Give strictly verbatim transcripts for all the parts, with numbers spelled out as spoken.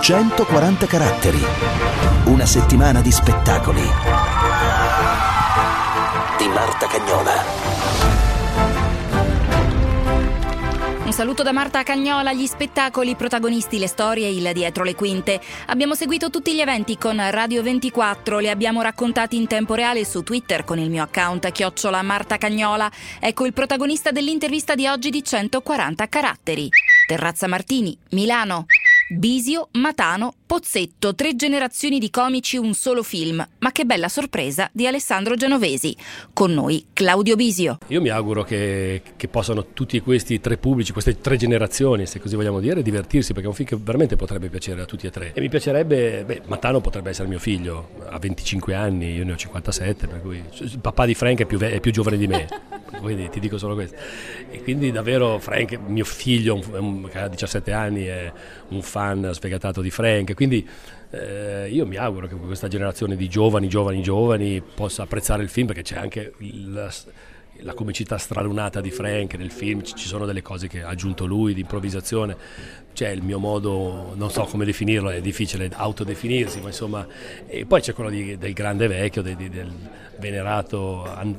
centoquaranta caratteri. Una settimana di spettacoli. Di Marta Cagnola. Un saluto da Marta Cagnola, gli spettacoli, i protagonisti, le storie, il dietro le quinte. Abbiamo seguito tutti gli eventi con Radio ventiquattro, li abbiamo raccontati in tempo reale su Twitter con il mio account chiocciola Marta Cagnola. Ecco il protagonista dell'intervista di oggi di centoquaranta caratteri. Terrazza Martini, Milano. Bisio, Matano, Pozzetto, tre generazioni di comici, un solo film. Ma che bella sorpresa di Alessandro Genovesi. Con noi Claudio Bisio. Io mi auguro che, che possano tutti questi tre pubblici, queste tre generazioni, se così vogliamo dire, divertirsi, perché è un film che veramente potrebbe piacere a tutti e tre. E mi piacerebbe, beh, Matano potrebbe essere mio figlio, ha venticinque anni, io ne ho cinquantasette, per cui il papà di Frank è più, è più giovane di me. Quindi ti dico solo questo. E quindi davvero Frank, mio figlio che ha diciassette anni, è un fan sfegatato di Frank, quindi eh, io mi auguro che questa generazione di giovani, giovani, giovani possa apprezzare il film, perché c'è anche la, la comicità stralunata di Frank nel film, ci sono delle cose che ha aggiunto lui di improvvisazione, c'è il mio modo, non so come definirlo, è difficile autodefinirsi, ma insomma, e poi c'è quello di, del grande vecchio, de, de, del venerato an,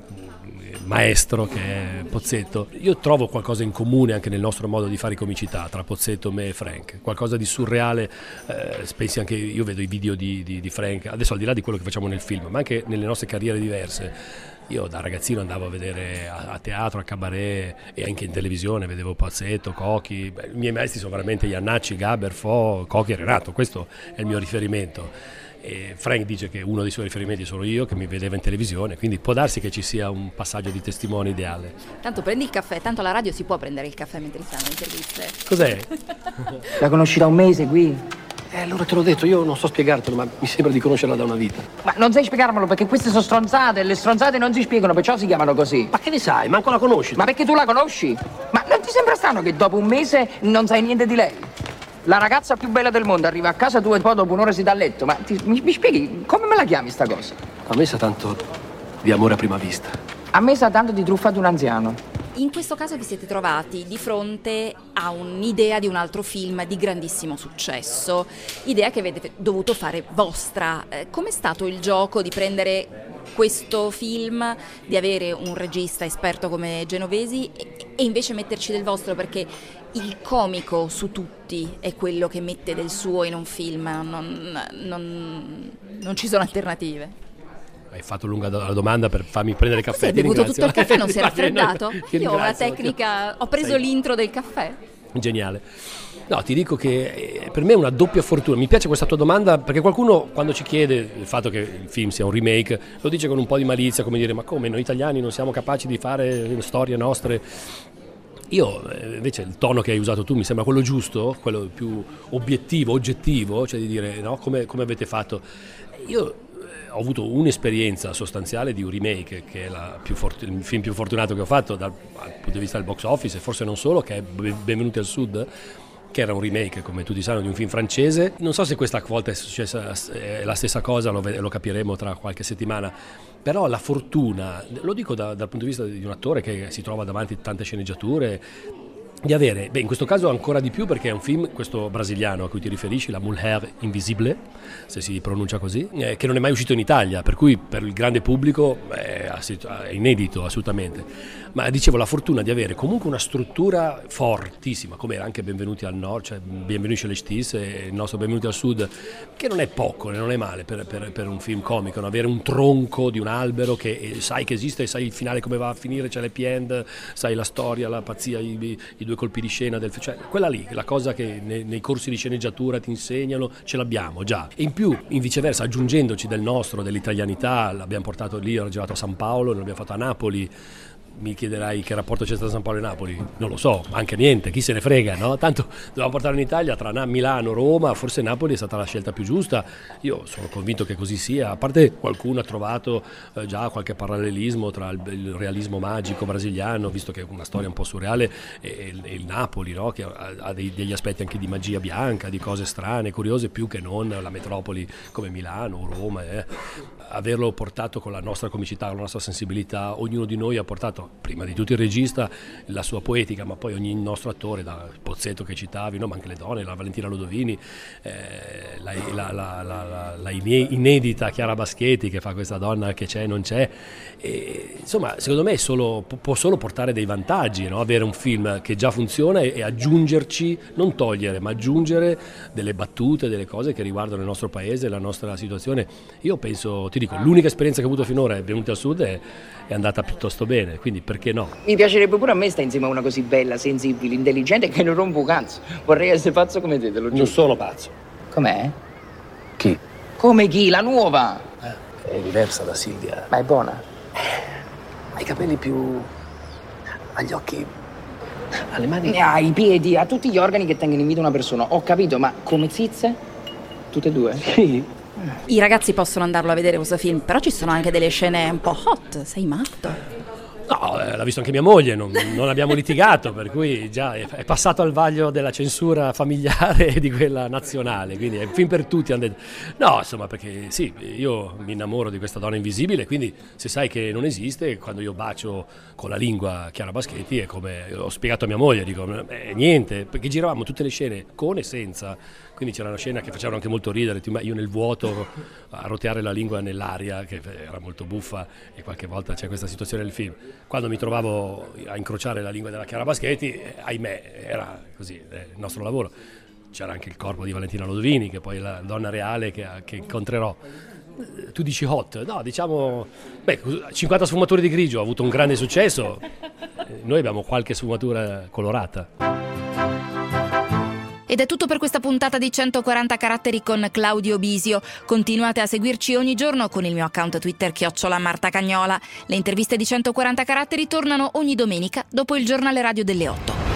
maestro che è Pozzetto. Io trovo qualcosa in comune anche nel nostro modo di fare comicità tra Pozzetto, me e Frank, qualcosa di surreale. Eh, pensi anche, io vedo i video di, di, di Frank, adesso al di là di quello che facciamo nel film, ma anche nelle nostre carriere diverse. Io da ragazzino andavo a vedere a, a teatro, a cabaret e anche in televisione, vedevo Pozzetto, Cochi. Beh, i miei maestri sono veramente Iannacci, Gaber, Fo, Cochi e Renato, questo è il mio riferimento. E Frank dice che uno dei suoi riferimenti sono io, che mi vedeva in televisione, quindi può darsi che ci sia un passaggio di testimone ideale. Tanto prendi il caffè, tanto alla radio si può prendere il caffè mentre si fanno le interviste. Cos'è? La conosci da un mese qui? Eh, allora te l'ho detto, io non so spiegartelo, ma mi sembra di conoscerla da una vita. Ma non sai spiegarmelo perché queste sono stronzate e le stronzate non si spiegano, perciò si chiamano così. Ma che ne sai? Manco la conosci. Ma perché tu la conosci? Ma non ti sembra strano che dopo un mese non sai niente di lei? La ragazza più bella del mondo arriva a casa tua e poi dopo un'ora si dà a letto. Ma ti, mi, mi spieghi, come me la chiami sta cosa? A me sa tanto di amore a prima vista. A me sa tanto di truffa di un anziano. In questo caso vi siete trovati di fronte a un'idea di un altro film di grandissimo successo, idea che avete dovuto fare vostra. Eh, com'è stato il gioco di prendere questo film, di avere un regista esperto come Genovesi e, e invece metterci del vostro, perché il comico su tutti è quello che mette del suo in un film, non, non, non ci sono alternative. Hai fatto lunga la domanda per farmi prendere il caffè. Hai bevuto tutto il caffè, non si è raffreddato? Io ho una ringrazio. tecnica, ho preso Sei l'intro del caffè. Geniale. No, ti dico che per me è una doppia fortuna. Mi piace questa tua domanda perché qualcuno, quando ci chiede il fatto che il film sia un remake, lo dice con un po' di malizia, come dire: ma come, noi italiani non siamo capaci di fare storie nostre? Io invece il tono che hai usato tu mi sembra quello giusto, quello più obiettivo, oggettivo, cioè di dire, no, come, come avete fatto. Io ho avuto un'esperienza sostanziale di un remake che è la più fort- il film più fortunato che ho fatto dal, dal punto di vista del box office, e forse non solo, che è Benvenuti al Sud, che era un remake, come tutti sanno, di un film francese. Non so se questa volta è successa è la stessa cosa, lo, lo capiremo tra qualche settimana, però la fortuna, lo dico da, dal punto di vista di un attore che si trova davanti a tante sceneggiature, di avere, beh, in questo caso ancora di più perché è un film, questo brasiliano a cui ti riferisci, La Mulher Invisible, se si pronuncia così, eh, che non è mai uscito in Italia, per cui per il grande pubblico è, è inedito assolutamente. Ma dicevo, la fortuna di avere comunque una struttura fortissima, come era anche Benvenuti al Nord, cioè Bienvenue chez les Ch'tis e il nostro Benvenuti al Sud, che non è poco, non è male per, per, per un film comico, no? Avere un tronco di un albero che sai che esiste, sai il finale come va a finire, c'è l'happy end, sai la storia, la pazzia, i, i due colpi di scena del, cioè quella lì, la cosa che nei, nei corsi di sceneggiatura ti insegnano, ce l'abbiamo già. E in più, in viceversa, aggiungendoci del nostro, dell'italianità, l'abbiamo portato lì, l'ho girato a San Paolo, l'abbiamo fatto a Napoli. Mi chiederai che rapporto c'è stato San Paolo e Napoli? Non lo so, ma anche niente, chi se ne frega, no? Tanto dovevamo portarlo in Italia tra Milano, Roma, forse Napoli è stata la scelta più giusta. Io sono convinto che così sia, a parte qualcuno ha trovato eh, già qualche parallelismo tra il, il realismo magico brasiliano, visto che è una storia un po' surreale, e, e il Napoli, no? Che ha, ha dei, degli aspetti anche di magia bianca, di cose strane, curiose, più che non la metropoli come Milano o Roma. Eh. Averlo portato con la nostra comicità, con la nostra sensibilità, ognuno di noi ha portato ripeto, prima di tutto il regista, la sua poetica, ma poi ogni nostro attore, da Pozzetto che citavi, no? Ma anche le donne, la Valentina Lodovini, eh, la, la, la, la, la inedita Chiara Baschetti che fa questa donna che c'è e non c'è, e, insomma secondo me è solo, può solo portare dei vantaggi, no? Avere un film che già funziona e, e aggiungerci, non togliere, ma aggiungere delle battute, delle cose che riguardano il nostro paese, la nostra situazione. Io penso, ti dico, l'unica esperienza che ho avuto finora è Venuti al Sud è, è andata piuttosto bene, quindi perché no? Mi piacerebbe pure a me stare insieme a una così bella, sensibile, intelligente e che non rompo un cazzo. Vorrei essere pazzo come te, te lo giuro. Non sono pazzo. Com'è? Chi? Come chi? La nuova? Eh, è diversa da Silvia. Ma è buona? Ha i capelli più... ha gli occhi... alle mani... Ha i piedi, ha tutti gli organi che tengono in vita una persona. Ho capito, ma come zizze? Tutte e due? Sì. I ragazzi possono andarlo a vedere questo film, però ci sono anche delle scene un po' hot, sei matto? No, eh, l'ha visto anche mia moglie, non, non abbiamo litigato, per cui già è, è passato al vaglio della censura familiare e di quella nazionale, quindi è un film per tutti. Hanno detto. No, insomma, perché sì, io mi innamoro di questa donna invisibile, quindi se sai che non esiste, quando io bacio con la lingua Chiara Baschetti è come ho spiegato a mia moglie, dico, eh, niente, perché giravamo tutte le scene con e senza, quindi c'era una scena che facevano anche molto ridere, io nel vuoto a roteare la lingua nell'aria, che era molto buffa, e qualche volta c'è questa situazione nel film. Quando mi trovavo a incrociare la lingua della Chiara Baschetti, eh, ahimè, era così, eh, il nostro lavoro. C'era anche il corpo di Valentina Lodovini, che poi è la donna reale che, che incontrerò. Eh, tu dici hot? No, diciamo, beh, cinquanta sfumature di grigio, ha avuto un grande successo. Eh, noi abbiamo qualche sfumatura colorata. Ed è tutto per questa puntata di centoquaranta caratteri con Claudio Bisio. Continuate a seguirci ogni giorno con il mio account Twitter chiocciola Marta Cagnola. Le interviste di centoquaranta caratteri tornano ogni domenica dopo il giornale radio delle otto.